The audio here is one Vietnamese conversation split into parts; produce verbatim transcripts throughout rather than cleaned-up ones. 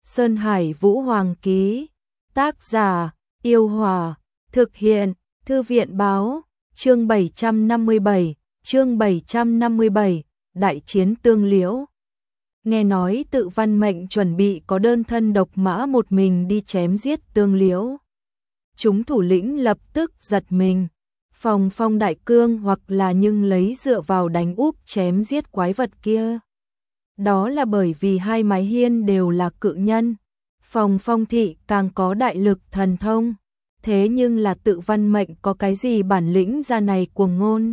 Sơn Hải Vũ Hoàng ký. Tác giả, Yêu Hòa. Thực hiện, Thư viện Báo. Chương bảy trăm năm mươi bảy, chương bảy trăm năm mươi bảy, Đại chiến Tương Liễu. Nghe nói Tự Văn Mệnh chuẩn bị có đơn thân độc mã một mình đi chém giết Tương Liễu. Chúng thủ lĩnh lập tức giật mình. Phòng Phong Đại Cương hoặc là nhưng lấy dựa vào đánh úp chém giết quái vật kia. Đó là bởi vì hai mái hiên đều là cự nhân. Phòng Phong thị càng có đại lực thần thông. Thế nhưng là Tự Văn Mệnh có cái gì bản lĩnh ra này cuồng ngôn.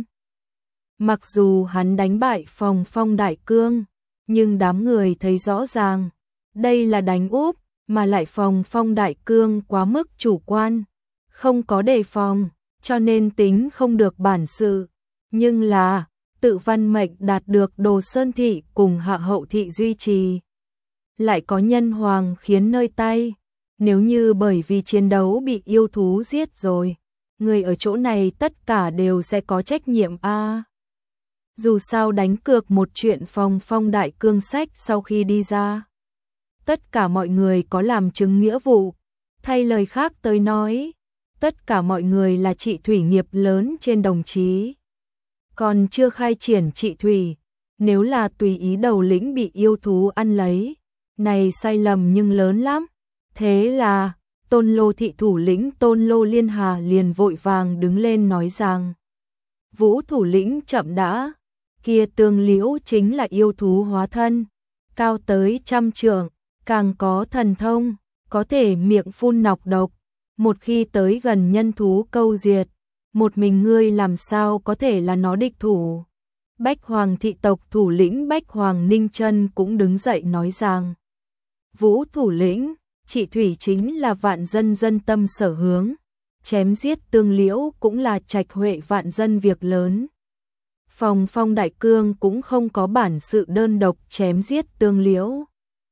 Mặc dù hắn đánh bại Phòng Phong Đại Cương, nhưng đám người thấy rõ ràng, đây là đánh úp, mà lại Phòng Phong Đại Cương quá mức chủ quan, không có đề phòng, cho nên tính không được bản sự. Nhưng là, Tự Văn Mệnh đạt được Đồ Sơn thị cùng Hạ Hậu thị duy trì. Lại có nhân hoàng khiến nơi tay. Nếu như bởi vì chiến đấu bị yêu thú giết rồi, người ở chỗ này tất cả đều sẽ có trách nhiệm a. À, dù sao đánh cược một chuyện Phòng Phong Đại Cương sách sau khi đi ra. Tất cả mọi người có làm chứng nghĩa vụ. Thay lời khác tới nói, tất cả mọi người là trị thủy nghiệp lớn trên đồng chí. Còn chưa khai triển trị thủy, nếu là tùy ý đầu lĩnh bị yêu thú ăn lấy, này sai lầm nhưng lớn lắm. Thế là, Tôn Lô thị thủ lĩnh Tôn Lô Liên Hà liền vội vàng đứng lên nói rằng: Vũ thủ lĩnh chậm đã, kia Tương Liễu chính là yêu thú hóa thân, cao tới trăm trượng, càng có thần thông, có thể miệng phun nọc độc, một khi tới gần nhân thú câu diệt, một mình ngươi làm sao có thể là nó địch thủ. Bách Hoàng thị tộc thủ lĩnh Bách Hoàng Ninh Chân cũng đứng dậy nói rằng: Vũ thủ lĩnh, trị thủy chính là vạn dân dân tâm sở hướng, chém giết Tương Liễu cũng là trạch huệ vạn dân việc lớn. Phòng Phong Đại Cương cũng không có bản sự đơn độc chém giết Tương Liễu.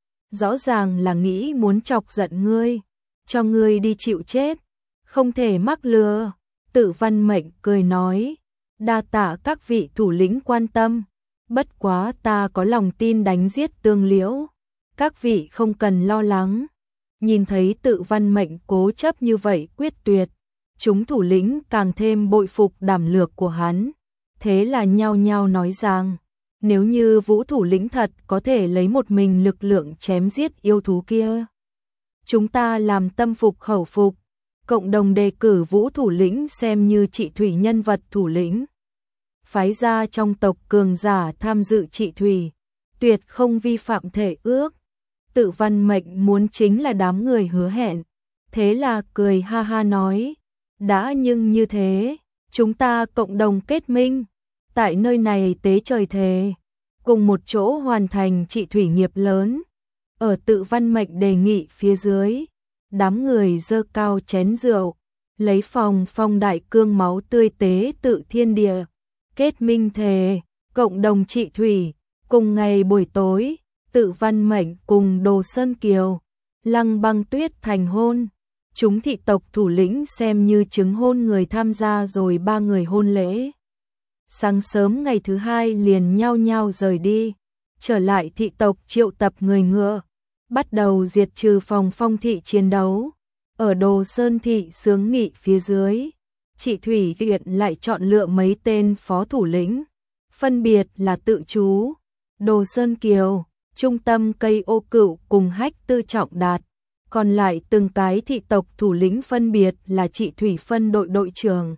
Rõ ràng là nghĩ muốn chọc giận ngươi, cho ngươi đi chịu chết, không thể mắc lừa. Tự Văn Mệnh cười nói: đa tạ các vị thủ lĩnh quan tâm, bất quá ta có lòng tin đánh giết Tương Liễu, các vị không cần lo lắng. Nhìn thấy Tự Văn Mệnh cố chấp như vậy quyết tuyệt, chúng thủ lĩnh càng thêm bội phục đảm lược của hắn. Thế là nhao nhao nói rằng, nếu như Vũ thủ lĩnh thật có thể lấy một mình lực lượng chém giết yêu thú kia, chúng ta làm tâm phục khẩu phục, cộng đồng đề cử Vũ thủ lĩnh xem như trị thủy nhân vật thủ lĩnh. Phái ra trong tộc cường giả tham dự trị thủy, tuyệt không vi phạm thể ước. Tự Văn Mệnh muốn chính là đám người hứa hẹn, thế là cười ha ha nói: đã nhưng như thế, chúng ta cộng đồng kết minh, tại nơi này tế trời thề, cùng một chỗ hoàn thành trị thủy nghiệp lớn. Ở Tự Văn Mệnh đề nghị phía dưới, đám người giơ cao chén rượu, lấy Phòng Phong Đại Cương máu tươi tế tự thiên địa, kết minh thề, cộng đồng trị thủy. Cùng ngày buổi tối, Tự Văn Mệnh cùng Đồ Sơn Kiều, Lăng Băng Tuyết thành hôn. Chúng thị tộc thủ lĩnh xem như chứng hôn người tham gia rồi ba người hôn lễ. Sáng sớm ngày thứ hai liền nhao nhao rời đi, trở lại thị tộc triệu tập người ngựa, bắt đầu diệt trừ Phòng Phong thị chiến đấu. Ở Đồ Sơn thị xướng nghị phía dưới, Trị Thủy viện lại chọn lựa mấy tên phó thủ lĩnh, phân biệt là Tự Chú, Đồ Sơn Kiều, Trung Tâm Cây Ô Cựu cùng Hách Tư Trọng Đạt. Còn lại từng cái thị tộc thủ lĩnh phân biệt là Trị Thủy phân đội đội trưởng.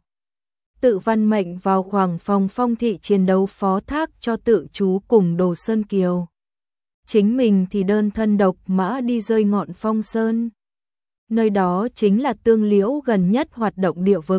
Tự Văn Mệnh vào khoảng Phòng Phong thị chiến đấu phó thác cho Tự Chú cùng Đồ Sơn Kiều. Chính mình thì đơn thân độc mã đi rơi ngọn Phong Sơn. Nơi đó chính là Tương Liễu gần nhất hoạt động địa vực.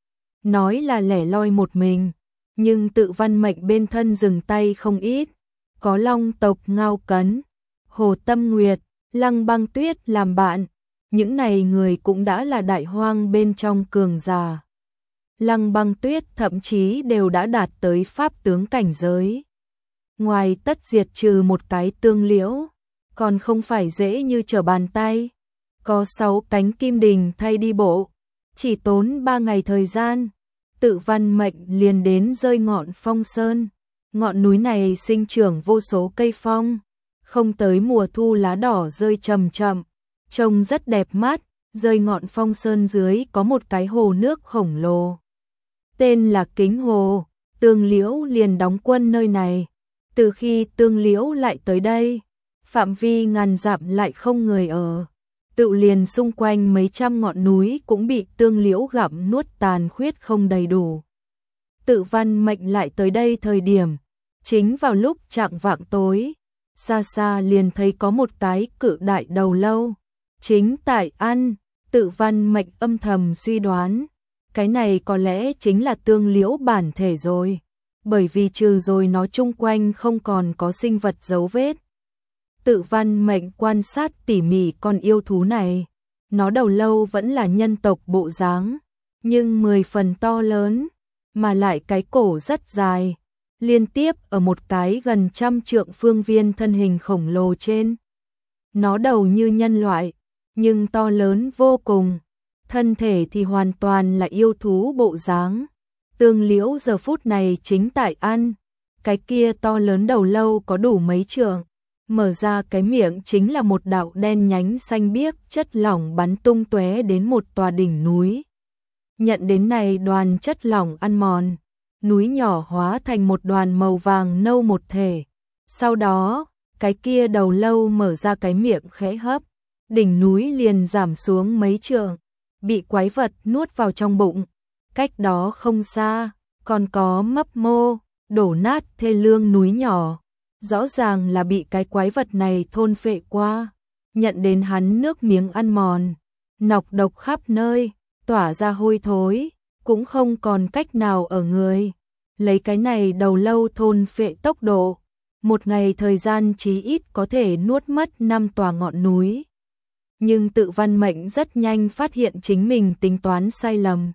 Nói là lẻ loi một mình, nhưng Tự Văn Mệnh bên thân dừng tay không ít. Có Long tộc Ngao Cấn, Hồ Tâm Nguyệt, Lăng Băng Tuyết làm bạn. Những này người cũng đã là đại hoang bên trong cường giả. Lăng Băng Tuyết thậm chí đều đã đạt tới pháp tướng cảnh giới. Ngoài tất diệt trừ một cái Tương Liễu, còn không phải dễ như trở bàn tay. Có sáu cánh kim đình thay đi bộ, chỉ tốn ba ngày thời gian, Tự Văn Mệnh liền đến rơi ngọn Phong Sơn. Ngọn núi này sinh trưởng vô số cây phong, không tới mùa thu lá đỏ rơi chậm chậm, trông rất đẹp mắt, rơi ngọn phong sơn dưới có một cái hồ nước khổng lồ. Tên là Kính Hồ, Tương Liễu liền đóng quân nơi này. Từ khi Tương Liễu lại tới đây, phạm vi ngàn dặm lại không người ở. Tự liền xung quanh mấy trăm ngọn núi cũng bị Tương Liễu gặm nuốt tàn khuyết không đầy đủ. Tự Văn Mệnh lại tới đây thời điểm, chính vào lúc chạng vạng tối, xa xa liền thấy có một cái cự đại đầu lâu, chính tại ăn. Tự Văn Mệnh âm thầm suy đoán, cái này có lẽ chính là Tương Liễu bản thể rồi, bởi vì trừ rồi nó chung quanh không còn có sinh vật dấu vết. Tự Văn Mệnh quan sát tỉ mỉ con yêu thú này, nó đầu lâu vẫn là nhân tộc bộ dáng, nhưng mười phần to lớn, mà lại cái cổ rất dài, liên tiếp ở một cái gần trăm trượng phương viên thân hình khổng lồ trên. Nó đầu như nhân loại, nhưng to lớn vô cùng, thân thể thì hoàn toàn là yêu thú bộ dáng. Tương Liễu giờ phút này chính tại ăn, cái kia to lớn đầu lâu có đủ mấy trượng, mở ra cái miệng chính là một đạo đen nhánh xanh biếc chất lỏng bắn tung tóe đến một tòa đỉnh núi. Nhận đến này đoàn chất lỏng ăn mòn, núi nhỏ hóa thành một đoàn màu vàng nâu một thể. Sau đó, cái kia đầu lâu mở ra cái miệng khẽ hấp, đỉnh núi liền giảm xuống mấy trượng, bị quái vật nuốt vào trong bụng. Cách đó không xa, còn có mấp mô, đổ nát thê lương núi nhỏ, rõ ràng là bị cái quái vật này thôn phệ qua, nhận đến hắn nước miếng ăn mòn, nọc độc khắp nơi, tỏa ra hôi thối, cũng không còn cách nào ở người. Lấy cái này đầu lâu thôn phệ tốc độ, một ngày thời gian chí ít có thể nuốt mất năm tòa ngọn núi. Nhưng Tự Văn Mệnh rất nhanh phát hiện chính mình tính toán sai lầm.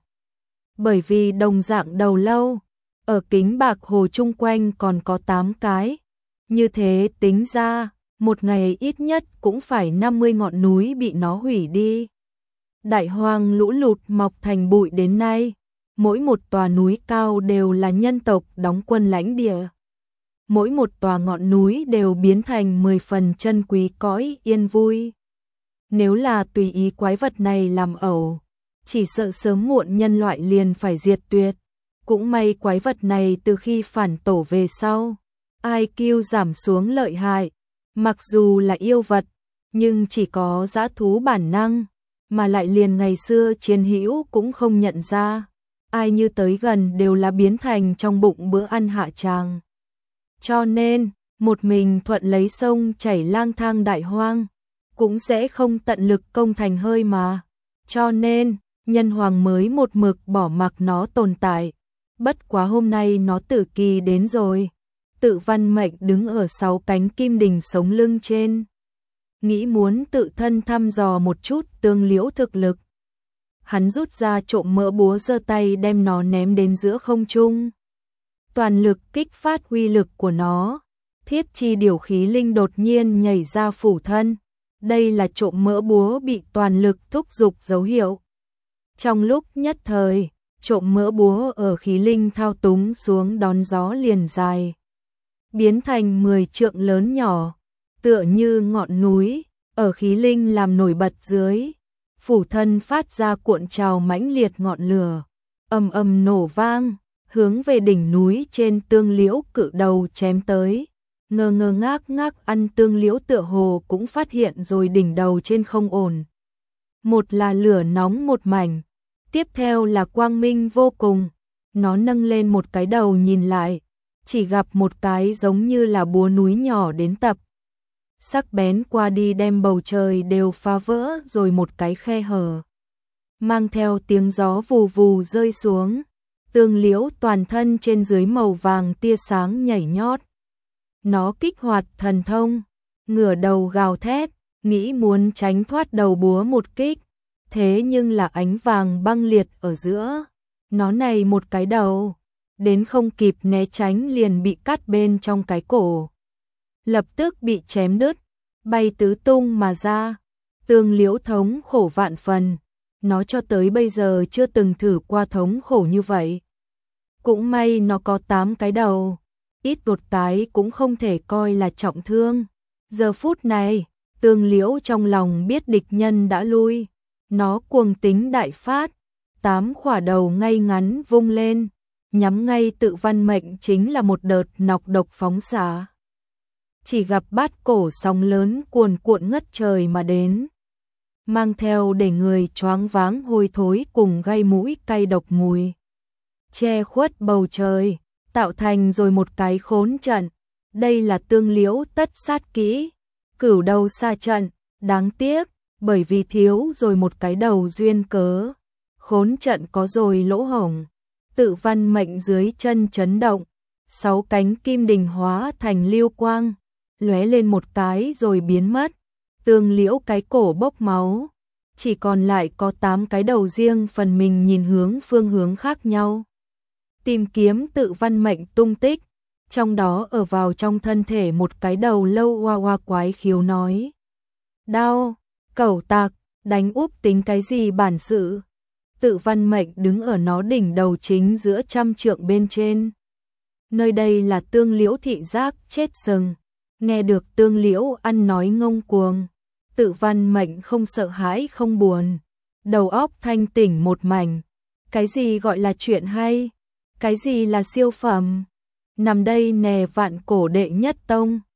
Bởi vì đồng dạng đầu lâu, ở Kính Bạc Hồ chung quanh còn có tám cái. Như thế tính ra, một ngày ít nhất cũng phải năm mươi ngọn núi bị nó hủy đi. Đại hoang lũ lụt mọc thành bụi đến nay, mỗi một tòa núi cao đều là nhân tộc đóng quân lãnh địa. Mỗi một tòa ngọn núi đều biến thành mười phần chân quý cõi yên vui. Nếu là tùy ý quái vật này làm ẩu, chỉ sợ sớm muộn nhân loại liền phải diệt tuyệt. Cũng may quái vật này từ khi phản tổ về sau, i kiu giảm xuống lợi hại. Mặc dù là yêu vật, nhưng chỉ có dã thú bản năng, mà lại liền ngày xưa chiến hữu cũng không nhận ra. Ai như tới gần đều là biến thành trong bụng bữa ăn hạ tràng. Cho nên, một mình thuận lấy sông chảy lang thang đại hoang, cũng sẽ không tận lực công thành hơi mà. Cho nên, nhân hoàng mới một mực bỏ mặc nó tồn tại. Bất quá hôm nay nó tử kỳ đến rồi. Tự Văn Mệnh đứng ở sáu cánh kim đình sống lưng trên, nghĩ muốn tự thân thăm dò một chút Tương Liễu thực lực. Hắn rút ra trộm mỡ búa giơ tay đem nó ném đến giữa không trung. Toàn lực kích phát uy lực của nó, thiết chi điều khí linh đột nhiên nhảy ra phủ thân. Đây là trộm mỡ búa bị toàn lực thúc giục dấu hiệu. Trong lúc nhất thời, trộm mỡ búa ở khí linh thao túng xuống đón gió liền dài, biến thành mười trượng lớn nhỏ, tựa như ngọn núi, ở khí linh làm nổi bật dưới. Phủ thân phát ra cuộn trào mãnh liệt ngọn lửa, ầm ầm nổ vang, hướng về đỉnh núi trên Tương Liễu cự đầu chém tới. Ngơ ngơ ngác ngác ăn Tương Liễu tựa hồ cũng phát hiện rồi đỉnh đầu trên không ổn. Một là lửa nóng một mảnh, tiếp theo là quang minh vô cùng. Nó nâng lên một cái đầu nhìn lại, chỉ gặp một cái giống như là búa núi nhỏ đến tập. Sắc bén qua đi đem bầu trời đều phá vỡ rồi một cái khe hở. Mang theo tiếng gió vù vù rơi xuống, Tương Liễu toàn thân trên dưới màu vàng tia sáng nhảy nhót. Nó kích hoạt thần thông, ngửa đầu gào thét, nghĩ muốn tránh thoát đầu búa một kích. Thế nhưng là ánh vàng băng liệt ở giữa, nó này một cái đầu, đến không kịp né tránh liền bị cắt bên trong cái cổ. Lập tức bị chém đứt, bay tứ tung mà ra. Tương Liễu thống khổ vạn phần, nó cho tới bây giờ chưa từng thử qua thống khổ như vậy. Cũng may nó có tám cái đầu, ít một cái cũng không thể coi là trọng thương. Giờ phút này, Tương Liễu trong lòng biết địch nhân đã lui, nó cuồng tính đại phát, tám khỏa đầu ngay ngắn vung lên, nhắm ngay Tự Văn Mệnh chính là một đợt nọc độc phóng xạ. Chỉ gặp bát cổ sóng lớn cuồn cuộn ngất trời mà đến, mang theo để người choáng váng hôi thối cùng gây mũi cay độc mùi, che khuất bầu trời, tạo thành rồi một cái khốn trận. Đây là Tương Liễu tất sát kỹ, cửu đầu xa trận, đáng tiếc, bởi vì thiếu rồi một cái đầu duyên cớ, khốn trận có rồi lỗ hổng. Tự Văn Mệnh dưới chân chấn động, sáu cánh kim đình hóa thành lưu quang, lóe lên một cái rồi biến mất. Tương Liễu cái cổ bốc máu, chỉ còn lại có tám cái đầu riêng phần mình nhìn hướng phương hướng khác nhau, tìm kiếm Tự Văn Mệnh tung tích. Trong đó ở vào trong thân thể một cái đầu lâu hoa hoa quái khiếu nói: đau, cẩu tạc, đánh úp tính cái gì bản sự. Tự Văn Mệnh đứng ở nó đỉnh đầu chính giữa trăm trượng bên trên. Nơi đây là Tương Liễu thị giác chết sừng. Nghe được Tương Liễu ăn nói ngông cuồng, Tự Văn Mệnh không sợ hãi không buồn, đầu óc thanh tỉnh một mảnh. Cái gì gọi là chuyện hay? Cái gì là siêu phẩm? Nằm đây nè vạn cổ đệ nhất tông.